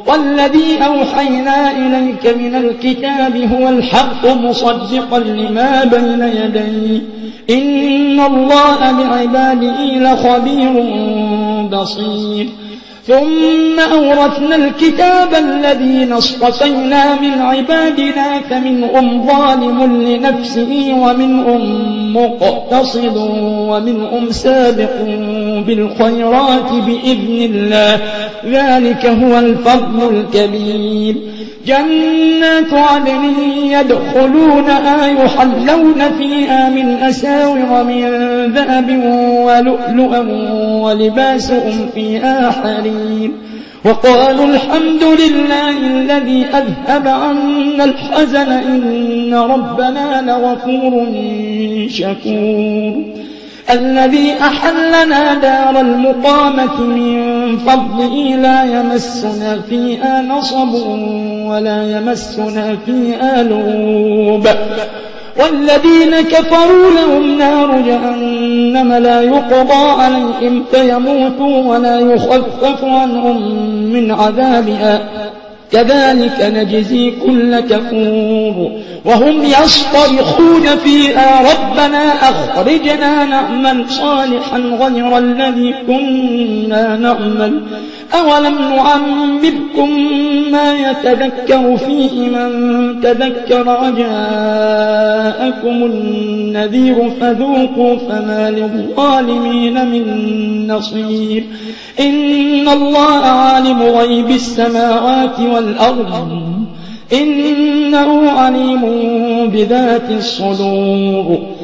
والذي أوحينا إليك من الكتاب هو الحق مصدقا لما بين يديه إن الله بعباده لخبير بصير ثم أورثنا الكتاب الذين اصطفينا من عبادنا فمنهم ظالم لنفسه ومنهم مقتصد ومنهم سابق بالخيرات بإذن الله ذلك هو الفضل الكبير جنات عدن يدخلونها يحلون فيها من أساور من ذهب ولؤلؤا ولباسهم فيها حرير وقالوا الحمد لله الذي أذهب عنا الحزن إن ربنا لغفور شكور الذي أحلنا دار المقامة من فضله لا يمسنا فيها نصب ولا يمسنا فيها لغوب والذين كفروا لهم نار جهنم لا يقضى عليهم فيموتوا ولا يخفف عنهم من عذابها كذلك نجزي كل كفور وهم يصطرخون فيها ربنا أخرجنا نعمل صالحا غير الذي كنا نعمل أولم نعمركم ما يتذكر فيه من تذكر وجاءكم النذير فذوقوا فما للظالمين من نصير إن الله عالم غيب السماوات والأرض إنه عليم بذات الصدور